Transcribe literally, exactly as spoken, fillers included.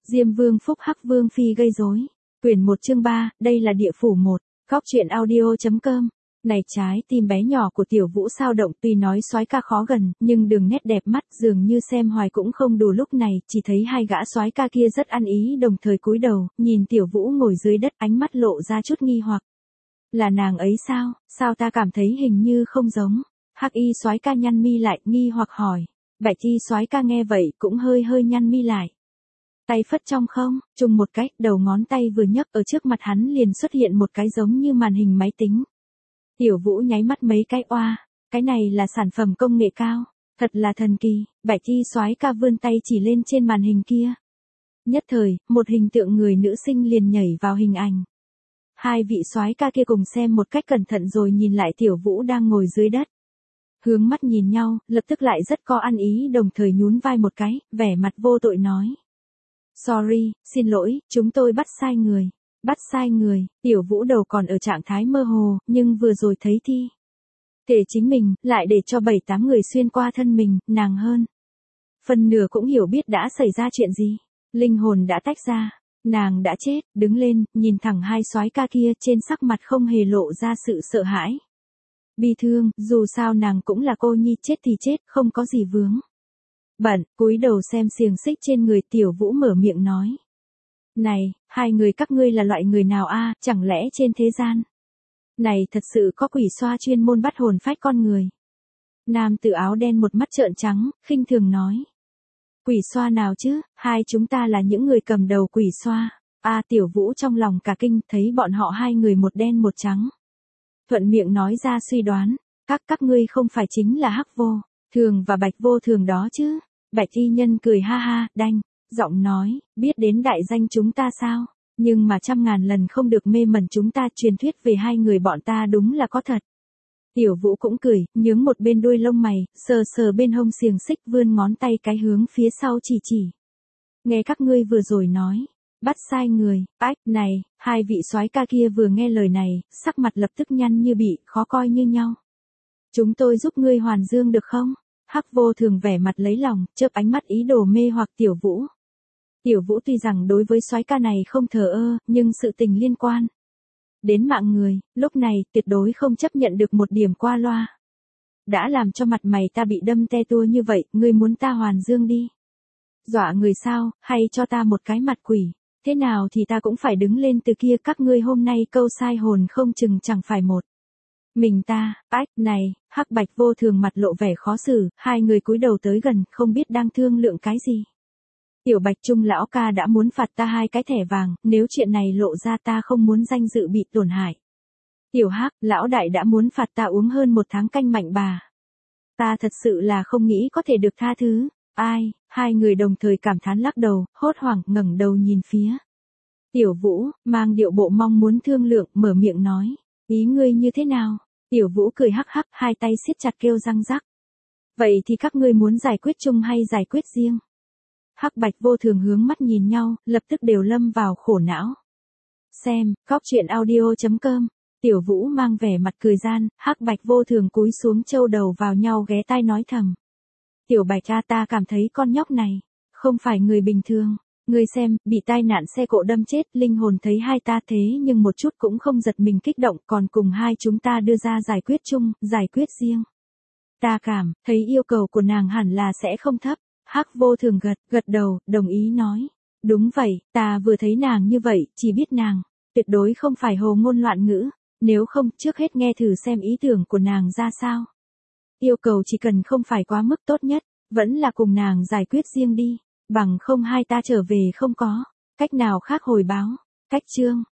Diêm Vương phúc hắc Vương phi gây rối. Quyển một chương ba, đây là địa phủ một. Góc truyện audio chấm com. Này trái tim bé nhỏ của Tiểu Vũ sao động, tuy nói soái ca khó gần, nhưng đường nét đẹp mắt dường như xem hoài cũng không đủ. Lúc này, chỉ thấy hai gã soái ca kia rất ăn ý đồng thời cúi đầu, nhìn Tiểu Vũ ngồi dưới đất, ánh mắt lộ ra chút nghi hoặc. Là nàng ấy sao, sao ta cảm thấy hình như không giống. Hắc y soái ca nhăn mi lại, nghi hoặc hỏi. Bạch y soái ca nghe vậy cũng hơi hơi nhăn mi lại. Tay phất trong không, trùng một cách, đầu ngón tay vừa nhấc ở trước mặt hắn liền xuất hiện một cái giống như màn hình máy tính. Tiểu Vũ nháy mắt mấy cái, oa, cái này là sản phẩm công nghệ cao, thật là thần kỳ. Bạch y soái ca vươn tay chỉ lên trên màn hình kia. Nhất thời, một hình tượng người nữ sinh liền nhảy vào hình ảnh. Hai vị soái ca kia cùng xem một cách cẩn thận rồi nhìn lại Tiểu Vũ đang ngồi dưới đất. Hướng mắt nhìn nhau, lập tức lại rất có ăn ý đồng thời nhún vai một cái, vẻ mặt vô tội nói. Sorry, xin lỗi, chúng tôi bắt sai người. Bắt sai người, Tiểu Vũ đầu còn ở trạng thái mơ hồ, nhưng vừa rồi thấy thi thể chính mình, lại để cho bảy tám người xuyên qua thân mình, nàng hơn phần nửa cũng hiểu biết đã xảy ra chuyện gì. Linh hồn đã tách ra, nàng đã chết, đứng lên, nhìn thẳng hai soái ca kia, trên sắc mặt không hề lộ ra sự sợ hãi. Bi thương, dù sao nàng cũng là cô nhi, chết thì chết, không có gì vướng bận. Cúi đầu xem xiềng xích trên người, Tiểu Vũ mở miệng nói. Này, hai người các ngươi là loại người nào a? Chẳng lẽ trên thế gian này thật sự có quỷ xoa chuyên môn bắt hồn phách con người? Nam tử áo đen một mắt trợn trắng, khinh thường nói. Quỷ xoa nào chứ, hai chúng ta là những người cầm đầu quỷ xoa. A Tiểu Vũ trong lòng cả kinh, thấy bọn họ hai người một đen một trắng. Thuận miệng nói ra suy đoán, các các ngươi không phải chính là Hắc Vô Thường và Bạch Vô Thường đó chứ? Bạch y nhân cười ha ha, đanh, giọng nói, biết đến đại danh chúng ta sao? Nhưng mà trăm ngàn lần không được mê mẩn chúng ta, truyền thuyết về hai người bọn ta đúng là có thật. Tiểu Vũ cũng cười, nhướng một bên đuôi lông mày, sờ sờ bên hông xiềng xích, vươn ngón tay cái hướng phía sau chỉ chỉ. Nghe các ngươi vừa rồi nói, bắt sai người, ách, này, hai vị soái ca kia vừa nghe lời này, sắc mặt lập tức nhăn như bị, khó coi như nhau. Chúng tôi giúp ngươi hoàn dương được không? Hắc Vô Thường vẻ mặt lấy lòng, chớp ánh mắt ý đồ mê hoặc Tiểu Vũ. Tiểu Vũ tuy rằng đối với soái ca này không thờ ơ, nhưng sự tình liên quan đến mạng người, lúc này tuyệt đối không chấp nhận được một điểm qua loa. Đã làm cho mặt mày ta bị đâm te tua như vậy, ngươi muốn ta hoàn dương đi? Dọa người sao, hay cho ta một cái mặt quỷ, thế nào thì ta cũng phải đứng lên từ kia. Các ngươi hôm nay câu sai hồn không chừng chẳng phải một mình ta. Ách, này, Hắc Bạch Vô Thường mặt lộ vẻ khó xử, hai người cúi đầu tới gần, không biết đang thương lượng cái gì. Tiểu Bạch Trung lão ca đã muốn phạt ta hai cái thẻ vàng, nếu chuyện này lộ ra ta không muốn danh dự bị tổn hại. Tiểu Hắc, lão đại đã muốn phạt ta uống hơn một tháng canh mạnh bà. Ta thật sự là không nghĩ có thể được tha thứ. Ai? Hai người đồng thời cảm thán lắc đầu, hốt hoảng ngẩng đầu nhìn phía Tiểu Vũ, mang điệu bộ mong muốn thương lượng, mở miệng nói. Ý ngươi như thế nào? Tiểu Vũ cười hắc hắc, hai tay siết chặt kêu răng rắc. Vậy thì các ngươi muốn giải quyết chung hay giải quyết riêng? Hắc Bạch Vô Thường hướng mắt nhìn nhau, lập tức đều lâm vào khổ não. Xem, góc truyện audio chấm com. Tiểu Vũ mang vẻ mặt cười gian, Hắc Bạch Vô Thường cúi xuống châu đầu vào nhau ghé tai nói thầm. Tiểu Bạch cha, ta cảm thấy con nhóc này không phải người bình thường. Ngươi xem, bị tai nạn xe cộ đâm chết, linh hồn thấy hai ta thế nhưng một chút cũng không giật mình kích động, còn cùng hai chúng ta đưa ra giải quyết chung, giải quyết riêng. Ta cảm thấy yêu cầu của nàng hẳn là sẽ không thấp. Hắc Vô Thường gật, gật đầu, đồng ý nói. Đúng vậy, ta vừa thấy nàng như vậy, chỉ biết nàng tuyệt đối không phải hồ ngôn loạn ngữ, nếu không, trước hết nghe thử xem ý tưởng của nàng ra sao. Yêu cầu chỉ cần không phải quá mức, tốt nhất vẫn là cùng nàng giải quyết riêng đi, bằng không hai ta trở về không có cách nào khác hồi báo. Cách chương